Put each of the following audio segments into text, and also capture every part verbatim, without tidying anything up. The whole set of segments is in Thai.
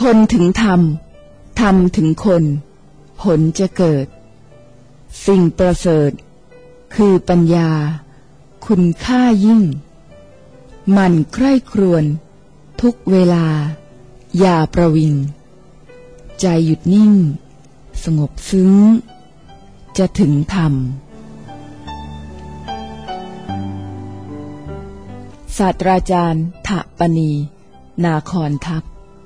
คนถึงธรรมธรรมถึงคนผลจะเกิดสิ่งประเสริฐคือปัญญาคุณค่ายิ่งหมั่นใคร่ครวญทุกเวลาอย่าประวิงใจหยุดนิ่งสงบซึ้งจะถึงธรรมศาสตราจารย์ถปณีนาคอนทัพ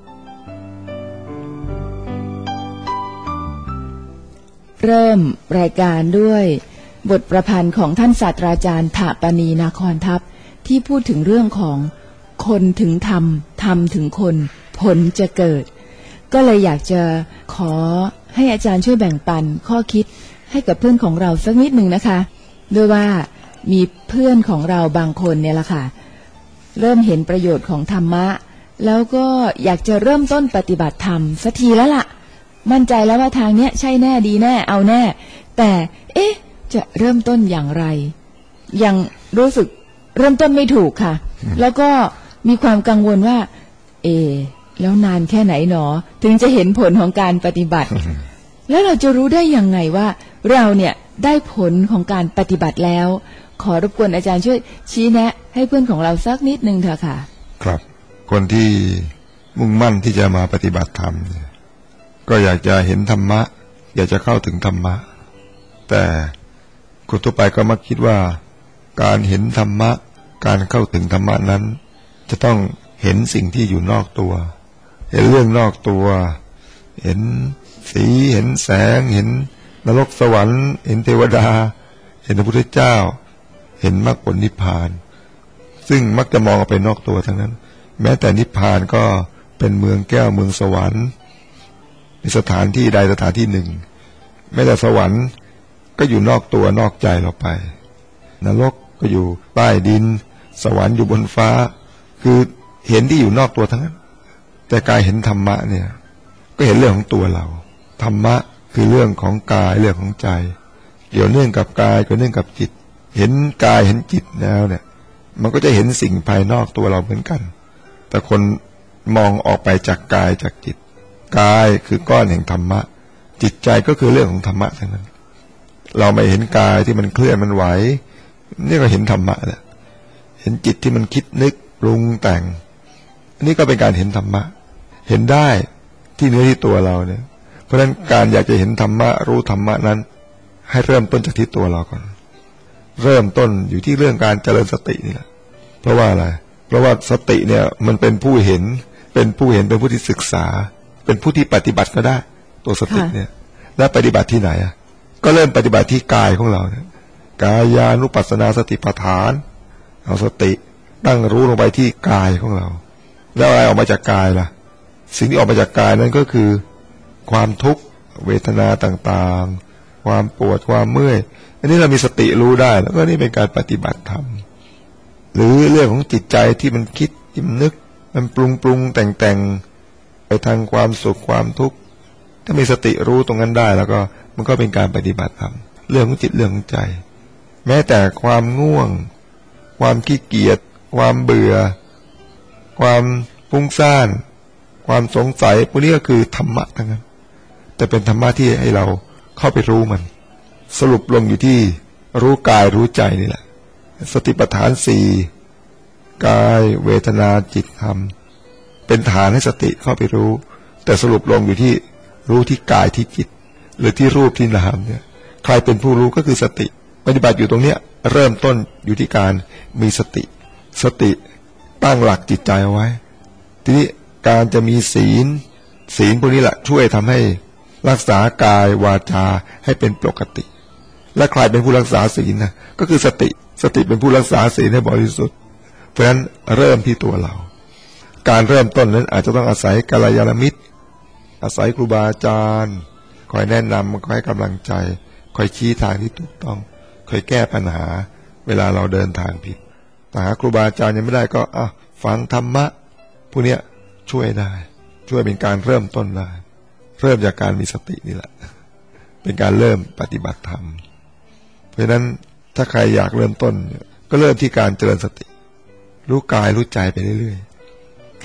เริ่มรายการด้วยบทประพันธ์ของท่านศาสตราจารย์ถปณีนาคอนทัพที่พูดถึงเรื่องของคนถึงธรรมธรรมถึงคนผลจะเกิดก็เลยอยากจะขอให้อาจารย์ช่วยแบ่งปันข้อคิดให้กับเพื่อนของเราสักนิดหนึ่งนะคะด้วยว่ามีเพื่อนของเราบางคนเนี่ยละค่ะเริ่มเห็นประโยชน์ของธรรมะแล้วก็อยากจะเริ่มต้นปฏิบัติธรรมสักทีแล้วล่ะมั่นใจแล้วว่าทางเนี้ยใช่แน่ดีแน่เอาแน่แต่เอ๊ะจะเริ่มต้นอย่างไรยังรู้สึกเริ่มต้นไม่ถูกค่ะแล้วก็มีความกังวลว่าเอแล้วนานแค่ไหนหนอถึงจะเห็นผลของการปฏิบัติ แล้วเราจะรู้ได้ยังไงว่าเราเนี่ยได้ผลของการปฏิบัติแล้วขอรบกวนอาจารย์ช่วยชี้แนะให้เพื่อนของเราสักนิดนึงเถอะค่ะครับคนที่มุ่งมั่นที่จะมาปฏิบัติธรรมก็อยากจะเห็นธรรมะอยากจะเข้าถึงธรรมะแต่คนทั่วไปก็มักคิดว่าการเห็นธรรมะการเข้าถึงธรรมะนั้นจะต้องเห็นสิ่งที่อยู่นอกตัวเห็นเรื่องนอกตัวเห็นสีเห็นแสงเห็นนรกสวรรค์เห็นเทวดาเห็นพระพุทธเจ้าเห็นมรรคผลนิพพานซึ่งมักจะมองออกไปนอกตัวทั้งนั้นแม้แต่นิพพานก็เป็นเมืองแก้วเมืองสวรรค์ในสถานที่ใดสถานที่หนึ่งแม้แต่สวรรค์ก็อยู่นอกตัวนอกใจเราไปนรกก็อยู่ใต้ดินสวรรค์อยู่บนฟ้าคือเห็นที่อยู่นอกตัวทั้งนั้นแต่กายเห็นธรรมะเนี่ยก็เห็นเรื่องของตัวเราธรรมะคือเรื่องของกายเรื่องของใจเกี่ยวเนื่องกับกายเกี่ยวเนื่องกับจิตเห็นกายเห็นจิตแล้วเนี่ยมันก็จะเห็นสิ่งภายนอกตัวเราเหมือนกันแต่คนมองออกไปจากกายจากจิตกายคือก้อนแห่งธรรมะจิตใจก็คือเรื่องของธรรมะทั้งนั้นเราไม่เห็นกายที่มันเคลื่อนมันไหวนี่ก็เห็นธรรมะแหละเห็นจิตที่มันคิดนึกปรุงแต่งนี่ก็เป็นการเห็นธรรมะเห็นได้ที่เนื้อที่ตัวเราเนี่ยเพราะฉะนั้นการอยากจะเห็นธรรมะรู้ธรรมะนั้นให้เริ่มต้นจากที่ตัวเราก่อนเริ่มต้นอยู่ที่เรื่องการเจริญสตินี่แหละเพราะว่าอะไรเพราะว่าสติเนี่ยมันเป็นผู้เห็นเป็นผู้เห็นเป็นผู้ที่ศึกษาเป็นผู้ที่ปฏิบัติก็ได้ตัวสติเนี่ยแล้วปฏิบัติที่ไหนอ่ะก็เริ่มปฏิบัติที่กายของเราเนี่ยกายานุปัสสนาสติปัฏฐานเอาสติตั้งรู้ลงไปที่กายของเราแล้วอะไรออกมาจากกายล่ะสิ่งที่ออกมาจากกายนั้นก็คือความทุกข์เวทนาต่างๆความปวดความเมื่อยอันนี้เรามีสติรู้ได้แล้วก็นี่เป็นการปฏิบัติธรรมหรือเรื่องของจิตใจที่มันคิดที่มันนึกมันปรุงปรุงแต่งแต่งไปทางความสุขความทุกข์ถ้ามีสติรู้ตรงนั้นได้แล้วก็มันก็เป็นการปฏิบัติธรรมเรื่องของจิตเรื่องของใจแม้แต่ความง่วงความขี้เกียจความเบื่อความฟุ้งซ่านความสงสัยพวกนี้ก็คือธรรมะทั้งนั้นแต่เป็นธรรมะที่ให้เราเข้าไปรู้มันสรุปลงอยู่ที่รู้กายรู้ใจนี่แหละสติปัฏฐานสี่กายเวทนาจิตธรรมเป็นฐานให้สติเข้าไปรู้แต่สรุปลงอยู่ที่รู้ที่กายที่จิตหรือที่รูปที่นามเนี่ยใครเป็นผู้รู้ก็คือสติปฏิบัติอยู่ตรงเนี้ยเริ่มต้นอยู่ที่การมีสติสติตั้งหลักจิตใจเอาไว้ทีนี้การจะมีศีลศีลพวกนี้แหละช่วยทำให้รักษากายวาจาให้เป็นปกติและใครเป็นผู้รักษาศีลนะก็คือสติสติเป็นผู้รักษาศีลให้บริสุทธิ์เพราะฉะนั้นเริ่มที่ตัวเราการเริ่มต้นนั้นอาจจะต้องอาศัยกัลยาณมิตรอาศัยครูบาอาจารย์คอยแนะนำคอยให้กำลังใจคอยชี้ทางที่ถูกต้องคอยแก้ปัญหาเวลาเราเดินทางผิดแต่หาครูบาอาจารย์ยังไม่ได้ก็อ่ะฟังธรรมะพวกเนี้ยช่วยได้ช่วยเป็นการเริ่มต้นได้เริ่มจากการมีสตินี่แหละเป็นการเริ่มปฏิบัติธรรมเพราะฉะนั้นถ้าใครอยากเริ่มต้นก็เริ่มที่การเจริญสติรู้กายรู้ใจไปเรื่อยๆค่ะ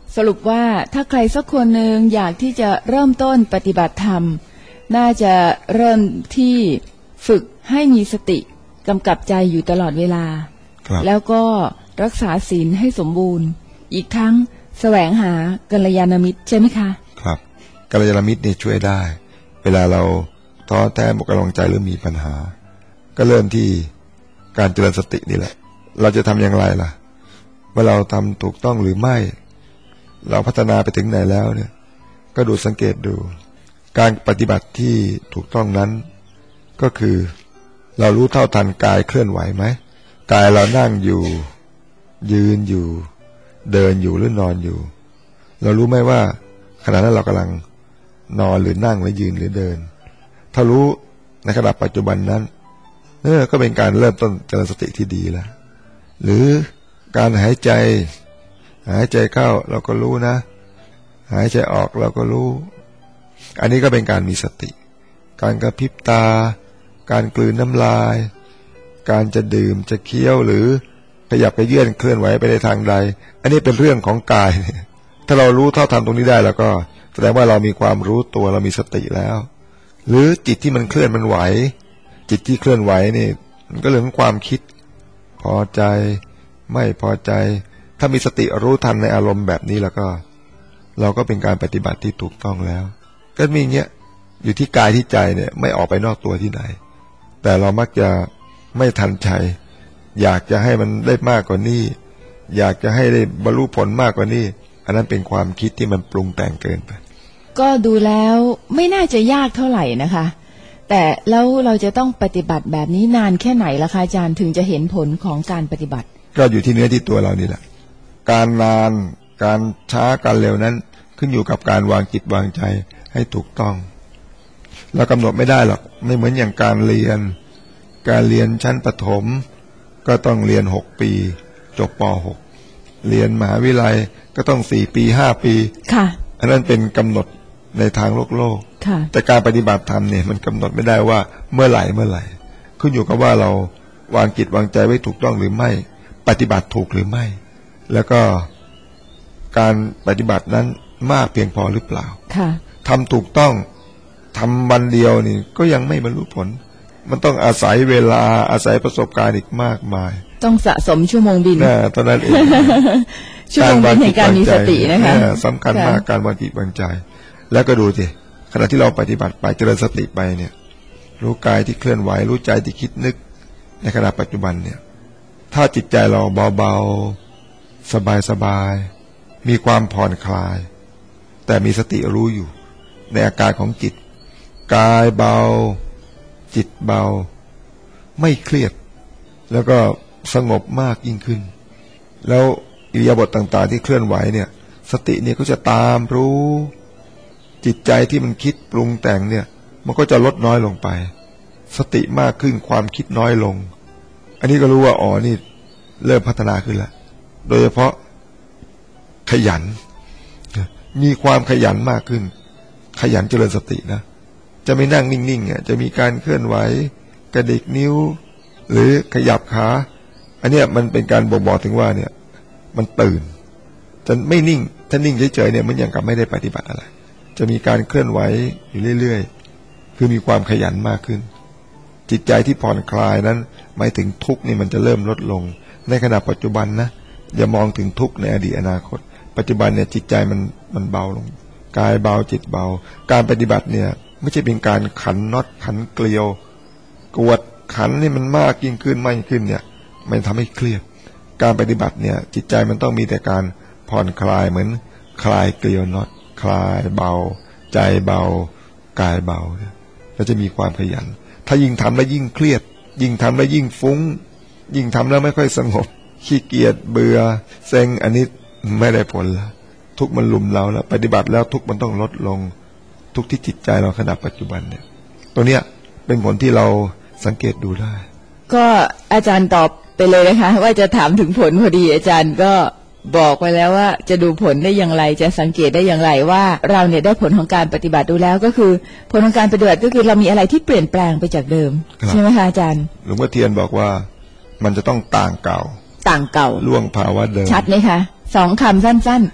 สรุปว่าถ้าใครสักคนหนึ่งอยากที่จะเริ่มต้นปฏิบัติธรรมน่าจะเริ่มที่ฝึกให้มีสติกำกับใจอยู่ตลอดเวลาแล้วก็รักษาศีลให้สมบูรณ์อีกทั้งแสวงหากัลยาณมิตรใช่ไหมคะครับกัลยาณมิตรนี่ช่วยได้เวลาเราท้อแท้หมดกำลังใจหรือมีปัญหาก็เริ่มที่การเจริญสตินี่แหละเราจะทำอย่างไรล่ะว่าเราทำถูกต้องหรือไม่เราพัฒนาไปถึงไหนแล้วเนี่ยก็ดูสังเกตดูการปฏิบัติที่ถูกต้องนั้นก็คือเรารู้เท่าทันกายเคลื่อนไหวไหมกายเรานั่งอยู่ยืนอยู่เดินอยู่หรือนอนอยู่เรารู้ไหมว่าขณะนั้นเรากำลังนอนหรือนั่งหรือยืนหรือเดินถ้ารู้ในขณะปัจจุบันนั้นเออก็เป็นการเริ่มต้นเจริญสติที่ดีแล้วหรือการหายใจหายใจเข้าเราก็รู้นะหายใจออกเราก็รู้อันนี้ก็เป็นการมีสติการกระพริบตาการกลืนน้ำลายการจะดื่มจะเคี้ยวหรือขยับไปเยื่อนเคลื่อนไหวไปในทางใดอันนี้เป็นเรื่องของกายถ้าเรารู้เท่าทันตรงนี้ได้แล้วก็แสดงว่าเรามีความรู้ตัวเรามีสติแล้วหรือจิตที่มันเคลื่อนมันไหวจิตที่เคลื่อนไหวนี่มันก็เรื่องของความคิดพอใจไม่พอใจถ้ามีสติรู้ทันในอารมณ์แบบนี้แล้วก็เราก็เป็นการปฏิบัติที่ถูกต้องแล้วก็มีอย่างเงี้ยอยู่ที่กายที่ใจเนี่ยไม่ออกไปนอกตัวที่ไหนแต่เรามักจะไม่ทันใจอยากจะให้มันได้มากกว่านี้อยากจะให้ได้บรรลุผลมากกว่านี้อันนั้นเป็นความคิดที่มันปรุงแต่งเกินไปก็ดูแล้วไม่น่าจะยากเท่าไหร่นะคะแต่แล้วเราจะต้องปฏิบัติแบบนี้นานแค่ไหนล่ะคะอาจารย์ถึงจะเห็นผลของการปฏิบัติก็อยู่ที่เนื้อที่ตัวเรานี่แหละการนานการช้าการเร็วนั้นขึ้นอยู่กับการวางจิตวางใจให้ถูกต้องเรากำหนดไม่ได้หรอกไม่เหมือนอย่างการเรียนการเรียนชั้นประถมก็ต้องเรียนหกปีจบป หก เรียนมหาวิทยาลัยก็ต้องสี่ปีห้าปีค่ะอันนั้นเป็นกำหนดในทางโลกโลกแต่การปฏิบัติธรรมเนี่ยมันกำหนดไม่ได้ว่าเมื่อไหร่เมื่อไหร่ขึ้นอยู่กับว่าเราวางจิตวางใจไว้ถูกต้องหรือไม่ปฏิบัติถูกหรือไม่แล้วก็การปฏิบัตินั้นมากเพียงพอหรือเปล่าทำถูกต้องทำวันเดียวนี่ก็ยังไม่บรรลุผลมันต้องอาศัยเวลาอาศัยประสบการณ์อีกมากมายต้องสะสมชั่วโมงบินนะตอนนั้นเองชั่วโมงบินแห่งการมีสตินะคะสำคัญมากการวางจิตวางใจแล้วก็ดูสิขณะที่เราปฏิบัติไปเจริญสติไปเนี่ยรู้กายที่เคลื่อนไหวรู้ใจที่คิดนึกในขณะปัจจุบันเนี่ยถ้าจิตใจเราเบาๆสบายๆมีความผ่อนคลายแต่มีสติรู้อยู่ในอาการของจิตกายเบาจิตเบาไม่เครียดแล้วก็สงบมากยิ่งขึ้นแล้วอิริยาบถต่างๆที่เคลื่อนไหวเนี่ยสติเนี่ยก็จะตามรู้จิตใจที่มันคิดปรุงแต่งเนี่ยมันก็จะลดน้อยลงไปสติมากขึ้นความคิดน้อยลงอันนี้ก็รู้ว่าอ๋อนี่เริ่มพัฒนาขึ้นแล้วโดยเฉพาะขยันมีความขยันมากขึ้นขยันเจริญสตินะจะไม่นั่งนิ่งๆอ่ะจะมีการเคลื่อนไหวกระดิกนิ้วหรือขยับขาอันเนี้ยมันเป็นการบ่งบอกถึงว่าเนี่ยมันตื่นจะไม่นิ่งถ้านิ่งเฉยๆเนี่ยมันยังกับไม่ได้ปฏิบัติอะไรจะมีการเคลื่อนไหวอยู่เรื่อยๆคือมีความขยันมากขึ้นจิตใจที่ผ่อนคลายนั้นหมายถึงทุกข์นี่มันจะเริ่มลดลงในขณะปัจจุบันนะอย่ามองถึงทุกข์ในอดีตอนาคตปัจจุบันเนี่ยจิตใจมันมันเบาลงกายเบาจิตเบาการปฏิบัติเนี่ยไม่ใช่เป็นการขันน็อตขันเกลียวกวดขันนี่มันมากยิ่งขึ้นมากยิ่งขึ้นเนี่ยมันทำให้เครียดการปฏิบัติเนี่ยจิตใจมันต้องมีแต่การผ่อนคลายเหมือนคลายเกลียวน็อตคลายเบาใจเบากายเบาแล้วจะมีความขยันถ้ายิ่งทำแล้วยิ่งเครียดยิ่งทำแล้วยิ่งฟุ้งยิ่งทำแล้วไม่ค่อยสงบขี้เกียจเบื่อเซ็งอันนี้ไม่ได้ผลแล้วทุกมันลุมเราแล้วปฏิบัติแล้วทุกมันต้องลดลงทุกที่จิตใจเราขณะปัจจุบันเนี่ยตัวเนี้ยเป็นผลที่เราสังเกตดูได้ก็อาจารย์ตอบไปเลยนะคะว่าจะถามถึงผลพอดีอาจารย์ก็บอกไปแล้วว่าจะดูผลได้อย่างไรจะสังเกตได้อย่างไรว่าเราเนี่ยได้ผลของการปฏิบัติดูแล้วก็คือผลของการปฏิบัติก็คือเรามีอะไรที่เปลี่ยนแปลงไปจากเดิมใช่ไหมคะอาจารย์หลวงพ่อเทียนบอกว่ามันจะต้องต่างเก่าต่างเก่าล่วงภาวะเดิมชัดไหมคะสองคำสั้นๆ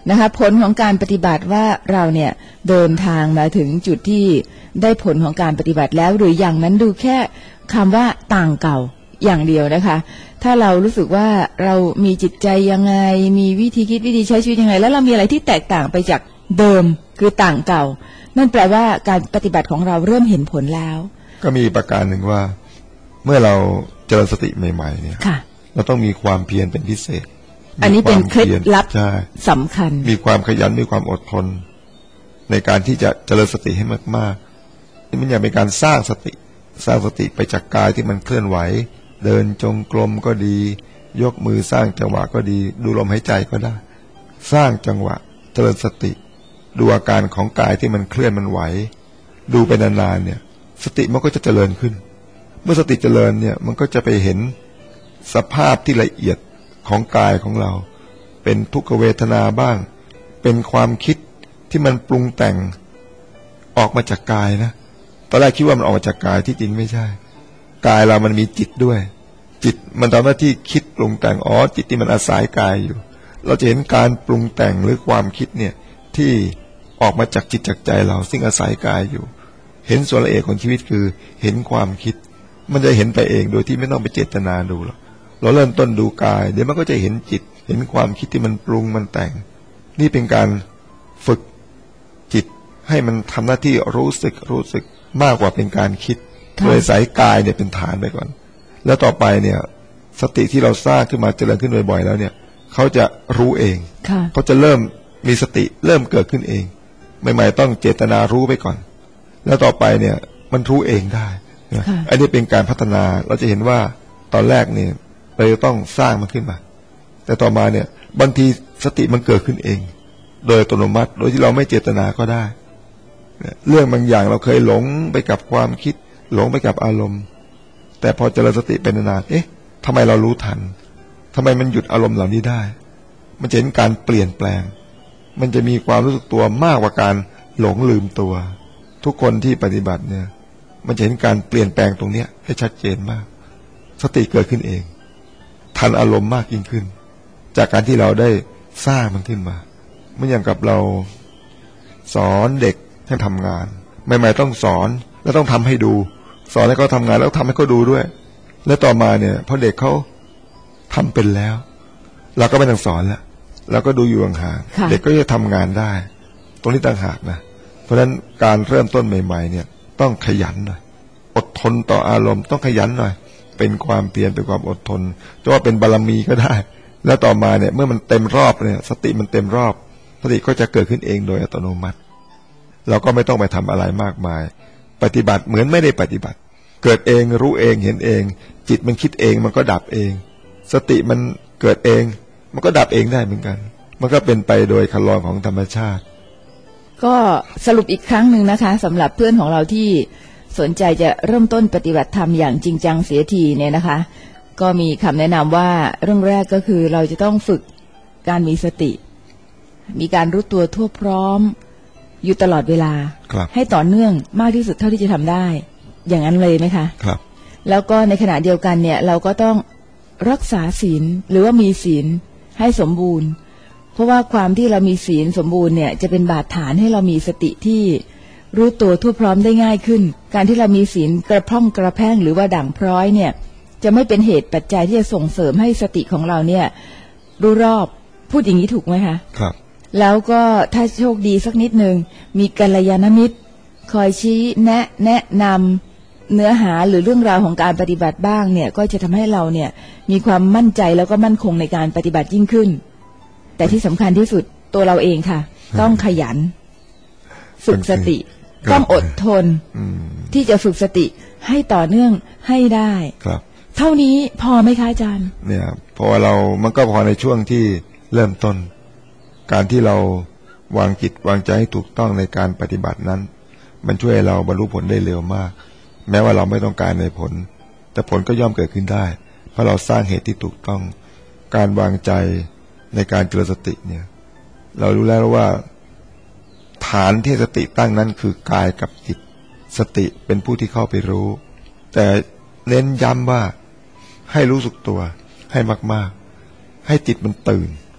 นะคะผลของการปฏิบัติว่าเราเนี่ยเดินทางมาถึงจุดที่ได้ผลของการปฏิบัติแล้วหรืออย่างนั้นดูแค่คำว่าต่างเก่าอย่างเดียวนะคะถ้าเรารู้สึกว่าเรามีจิตใจยังไงมีวิธีคิดวิธีใช้ชีวิตยังไงแล้วเรามีอะไรที่แตกต่างไปจากเดิมคือต่างเก่านั่นแปลว่าการปฏิบัติของเราเริ่มเห็นผลแล้วก็มีประการหนึ่งว่าเมื่อเราเจริญสติใหม่ๆเนี่ยเราต้องมีความเพียรเป็นพิเศษอันนี้เป็นเคล็ดลับสำคัญมีความขยันมีความอดทนในการที่จะเจริญสติให้มากๆนี่มันอย่างเป็นการสร้างสติสร้างสติไปจากกายที่มันเคลื่อนไหวเดินจงกรมก็ดียกมือสร้างจังหวะก็ดีดูลมหายใจก็ได้สร้างจังหวะเจริญสติดูอาการของกายที่มันเคลื่อนมันไหวดูไปนานๆเนี่ยสติมันก็จะเจริญขึ้นเมื่อสติเจริญเนี่ยมันก็จะไปเห็นสภาพที่ละเอียดของกายของเราเป็นทุกขเวทนาบ้างเป็นความคิดที่มันปรุงแต่งออกมาจากกายนะตอนแรกคิดว่ามันออกมาจากกายที่จริงไม่ใช่กายเรามันมีจิตด้วยจิตมันทำหน้าที่คิดปรุงแต่งอ๋อจิตที่มันอาศัยกายอยู่เราจะเห็นการปรุงแต่งหรือความคิดเนี่ยที่ออกมาจากจิตจากใจเราซึ่งอาศัยกายอยู่เห็นส่วนละเอียดของชีวิตคือเห็นความคิดมันจะเห็นไปเองโดยที่ไม่ต้องไปเจตนาดูหรอกเราเริ่มต้นดูกายเดี๋ยวมันก็จะเห็นจิตเห็นความคิดที่มันปรุงมันแต่งนี่เป็นการฝึกจิตให้มันทำหน้าที่รู้สึกรู้สึกมากกว่าเป็นการคิดโดยสายกายเนี่ยเป็นฐานไปก่อนแล้วต่อไปเนี่ยสติที่เราสร้างขึ้นมาเจริญขึ้นบ่อยๆแล้วเนี่ยเขาจะรู้เองเขาจะเริ่มมีสติเริ่มเกิดขึ้นเองใหม่ๆต้องเจตนารู้ไปก่อนแล้วต่อไปเนี่ยมันรู้เองได้อันนี้เป็นการพัฒนาเราจะเห็นว่าตอนแรกเนี่ยเราจะต้องสร้างมันขึ้นมาแต่ต่อมาเนี่ยบางทีสติมันเกิดขึ้นเองโดยอัตโนมัติโดยที่เราไม่เจตนาก็ได้เรื่องบางอย่างเราเคยหลงไปกับความคิดหลงไปกับอารมณ์แต่พอเจริญสติเป็นนานๆเอ๊ะทำไมเรารู้ทันทำไมมันหยุดอารมณ์เหล่านี้ได้มันจะเห็นการเปลี่ยนแปลงมันจะมีความรู้สึกตัวมากกว่าการหลงลืมตัวทุกคนที่ปฏิบัติเนี่ยมันจะเห็นการเปลี่ยนแปลงตรงนี้ให้ชัดเจนมากสติเกิดขึ้นเองทันอารมณ์มากยิ่งขึ้นจากการที่เราได้สร้างมันขึ้นมาเหมือนอย่างกับเราสอนเด็กให้ทำงานใหม่ๆต้องสอนแล้วต้องทำให้ดูสอนให้เขาทำงานแล้วทำให้เขาดูด้วยแล้วต่อมาเนี่ยพอเด็กเขาทำเป็นแล้วเราก็ไม่ต้องสอนแล้วเราก็ดูอยู่ห่างๆเด็กก็จะทำงานได้ตรงนี้ต่างหากนะเพราะฉะนั้นการเริ่มต้นใหม่ๆเนี่ยต้องขยันหน่อยอดทนต่ออารมณ์ต้องขยันหน่อยเป็นความเพียรเป็นความอดทนจะว่าเป็นบารมีก็ได้แล้วต่อมาเนี่ยเมื่อมันเต็มรอบเนี่ยสติมันเต็มรอบสติก็จะเกิดขึ้นเองโดยอัตโนมัติเราก็ไม่ต้องไปทำอะไรมากมายปฏิบัติเหมือนไม่ได้ปฏิบัติเกิดเองรู้เองเห็นเองจิตมันคิดเองมันก็ดับเองสติมันเกิดเองมันก็ดับเองได้เหมือนกันมันก็เป็นไปโดยคันลองของธรรมชาติก็สรุปอีกครั้งหนึ่งนะคะสำหรับเพื่อนของเราที่สนใจจะเริ่มต้นปฏิบัติธรรมอย่างจริงจังเสียทีเนี่ยนะคะก็มีคำแนะนำว่าเรื่องแรกก็คือเราจะต้องฝึกการมีสติมีการรู้ตัวทั่วพร้อมอยู่ตลอดเวลาให้ต่อเนื่องมากที่สุดเท่าที่จะทำได้อย่างนั้นเลยไหมคะครับแล้วก็ในขณะเดียวกันเนี่ยเราก็ต้องรักษาศีลหรือว่ามีศีลให้สมบูรณ์เพราะว่าความที่เรามีศีลสมบูรณ์เนี่ยจะเป็นบาดฐานให้เรามีสติที่รู้ตัวทั่วพร้อมได้ง่ายขึ้นการที่เรามีศีลกระพร่องกระแพงหรือว่าด่างพร้อยเนี่ยจะไม่เป็นเหตุปัจจัยที่จะส่งเสริมให้สติของเราเนี่ยรู้รอบพูดอย่างนี้ถูกไหมคะครับแล้วก็ถ้าโชคดีสักนิดนึงมีกัลยาณมิตรคอยชี้แนะแนะนำเนื้อหาหรือเรื่องราวของการปฏิบัติบ้างเนี่ยก็จะทำให้เราเนี่ยมีความมั่นใจแล้วก็มั่นคงในการปฏิบัติยิ่งขึ้นแต่ที่สำคัญที่สุดตัวเราเองค่ะต้องขยันฝึกสติต้องอดทนที่จะฝึกสติให้ต่อเนื่องให้ได้ครับเท่านี้พอไหมคะอาจารย์เนี่ยพอเรามันก็พอในช่วงที่เริ่มต้นการที่เราวางจิตวางใจให้ถูกต้องในการปฏิบัตินั้นมันช่วยเราบรรลุผลได้เร็วมากแม้ว่าเราไม่ต้องการในผลแต่ผลก็ย่อมเกิดขึ้นได้เพราะเราสร้างเหตุที่ถูกต้องการวางใจในการเจริญสติเนี่ยเรารู้แล้วว่าฐานที่สติตั้งนั้นคือกายกับจิตสติเป็นผู้ที่เข้าไปรู้แต่เน้นย้ำว่าให้รู้สึกตัวให้มากๆให้จิตมันตื่น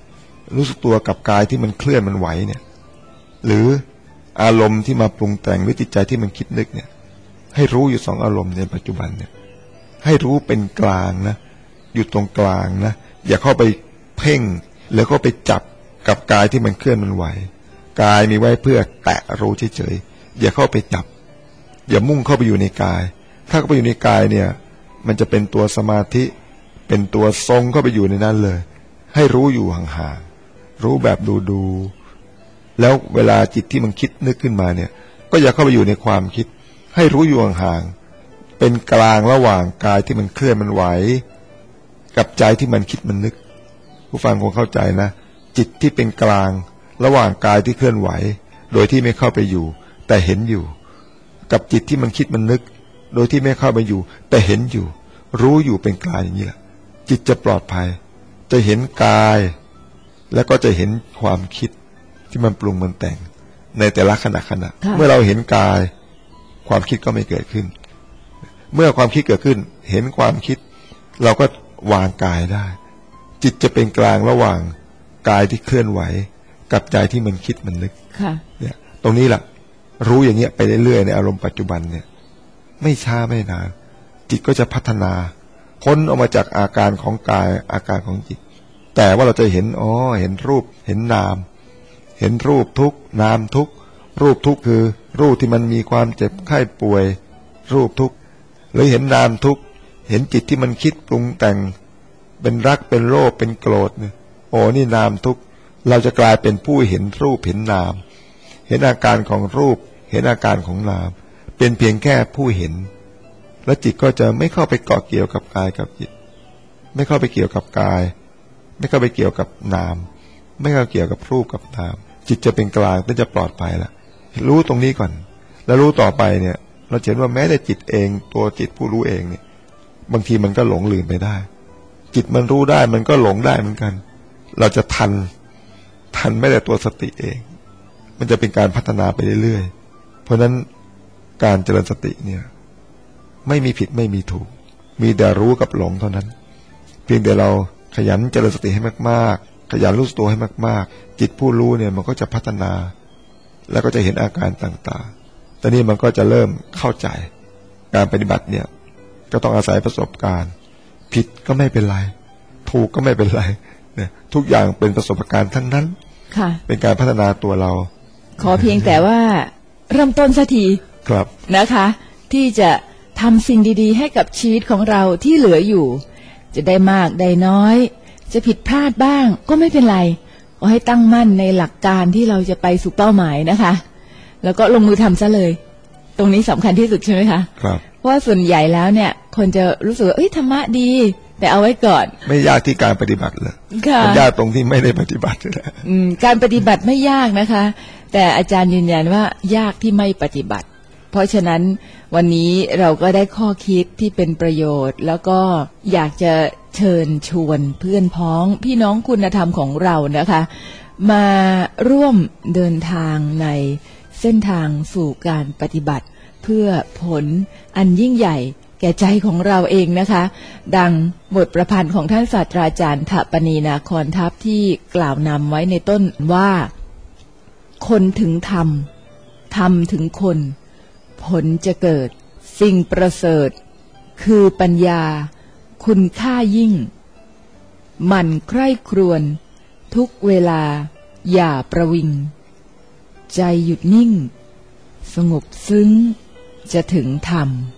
รู้สึกตัวกับกายที่มันเคลื่อนมันไหวเนี่ยหรืออารมณ์ที่มาปรุงแต่งหรือจิตใจที่มันคิดนึกเนี่ยให้รู้อยู่สองอารมณ์ในปัจจุบันเนี่ยให้รู้เป็นกลางนะอยู่ตรงกลางนะอย่าเข้าไปเพ่งแล้วก็ไปจับกับกายที่มันเคลื่อนมันไหวกายมีไว้เพื่อแตะรู้เฉยๆอย่าเข้าไปจับอย่ามุ่งเข้าไปอยู่ในกายถ้าเข้าไปอยู่ในกายเนี่ยมันจะเป็นตัวสมาธิเป็นตัวทรงเข้าไปอยู่ในนั้นเลยให้รู้อยู่ห่างๆรู้แบบดูๆแล้วเวลาจิตที่มันคิดนึกขึ้นมาเนี่ยก็อย่าเข้าไปอยู่ในความคิดให้รู้อยู่ห่างๆเป็นกลางระหว่างกายที่มันเคลื่อนมันไหวกับใจที่มันคิดมันนึกผู้ฟังคงเข้าใจนะจิตที่เป็นกลางระหว่างกายที่เคลื่อนไหวโดยที่ไม่เข้าไปอยู่แต่เห็นอยู่กับจิตที่มันคิดมันนึกโดยที่ไม่เข้าไปอยู่แต่เห็นอยู่รู้อยู่เป็นกลางอย่างนี้แหละจิตจะปลอดภัยจะเห็นกายแล้วก็จะเห็นความคิดที่มันปรุงมันแต่งในแต่ละขณะขณะเมื่อเราเห็นกายความคิดก็ไม่เกิดขึ้นเมื่อความคิดเกิดขึ้นเห็นความคิดเราก็วางกายได้จิตจะเป็นกลางระหว่างกายที่เคลื่อนไหวกับใจที่มันคิดมันนึกเนี่ยตรงนี้แหละรู้อย่างเงี้ยไปเรื่อยๆในอารมณ์ปัจจุบันเนี่ยไม่ช้าไม่นานจิตก็จะพัฒนาพ้นออกมาจากอาการของกายอาการของจิตแต่ว่าเราจะเห็นอ๋อเห็นรูปเห็นนามเห็นรูปทุกนามทุกรูปทุกคือรูปที่มันมีความเจ็บไข้ป่วยรูปทุกหรือเห็นนามทุกเห็นจิตที่มันคิดปรุงแต่งเป็นรักเป็นโลภเป็นโกรธเนี่ยโอ้นี่นามทุกเราจะกลายเป็นผู้เห็นรูปเห็นนามเห็นอาการของรูปเห็นอาการของนามเป็นเพียงแค่ผู้เห็นและจิตก็จะไม่เข้าไปเกาะเกี่ยวกับกายกับจิตไม่เข้าไปเกี่ยวกับกายไม่เข้าไปเกี่ยวกับนามไม่เข้าเกี่ยวกับรูปกับนามจิตจะเป็นกลางและจะปลอดภัยละรู้ตรงนี้ก่อนแล้วรู้ต่อไปเนี่ยเราเห็นว่าแม้แต่จิตเองตัวจิตผู้รู้เองเนี่ยบางทีมันก็หลงลืมไปได้จิตมันรู้ได้มันก็หลงได้เหมือนกันเราจะทันทันไม่แต่ตัวสติเองมันจะเป็นการพัฒนาไปเรื่อยๆเพราะฉะนั้นการเจริญสติเนี่ยไม่มีผิดไม่มีถูกมีแต่รู้กับหลงเท่านั้นเพียงแต่เราขยันเจริญสติให้มากๆขยันรู้ตัวให้มากๆจิตผู้รู้เนี่ยมันก็จะพัฒนาแล้วก็จะเห็นอาการต่างๆตอนนี้มันก็จะเริ่มเข้าใจการปฏิบัติเนี่ยก็ต้องอาศัยประสบการณ์ผิดก็ไม่เป็นไรถูกก็ไม่เป็นไรเนี่ยทุกอย่างเป็นประสบการณ์ทั้งนั้นค่ะเป็นการพัฒนาตัวเราขอเพียงแต่ว่าเริ่มต้นสักทีครับนะคะที่จะทำสิ่งดีๆให้กับชีวิตของเราที่เหลืออยู่จะได้มากได้น้อยจะผิดพลาดบ้างก็ไม่เป็นไรขอให้ตั้งมั่นในหลักการที่เราจะไปสู่เป้าหมายนะคะแล้วก็ลงมือทำซะเลยตรงนี้สำคัญที่สุดใช่ไหมคะครับเพราะว่าส่วนใหญ่แล้วเนี่ยคนจะรู้สึกว่าเอ้ยธรรมะดีแต่เอาไว้ก่อนไม่ยากที่การปฏิบัติเลยมันยากตรงที่ไม่ได้ปฏิบัติเลยการปฏิบัติไม่ยากนะคะแต่อาจารย์ยืนยันว่ายากที่ไม่ปฏิบัติเพราะฉะนั้นวันนี้เราก็ได้ข้อคิดที่เป็นประโยชน์แล้วก็อยากจะเชิญชวนเพื่อนพ้องพี่น้องคุณธรรมของเรานะคะมาร่วมเดินทางในเส้นทางสู่การปฏิบัติเพื่อผลอันยิ่งใหญ่แก่ใจของเราเองนะคะดังบทประพันธ์ของท่านศาสตราจารย์ถปณีนาคอนทัพที่กล่าวนำไว้ในต้นว่าคนถึงธรรมธรรมถึงคนผลจะเกิดสิ่งประเสริฐคือปัญญาคุณค่ายิ่งหมั่นใคร่ครวญทุกเวลาอย่าประวิงใจหยุดนิ่งสงบซึ้งจะถึงธรรม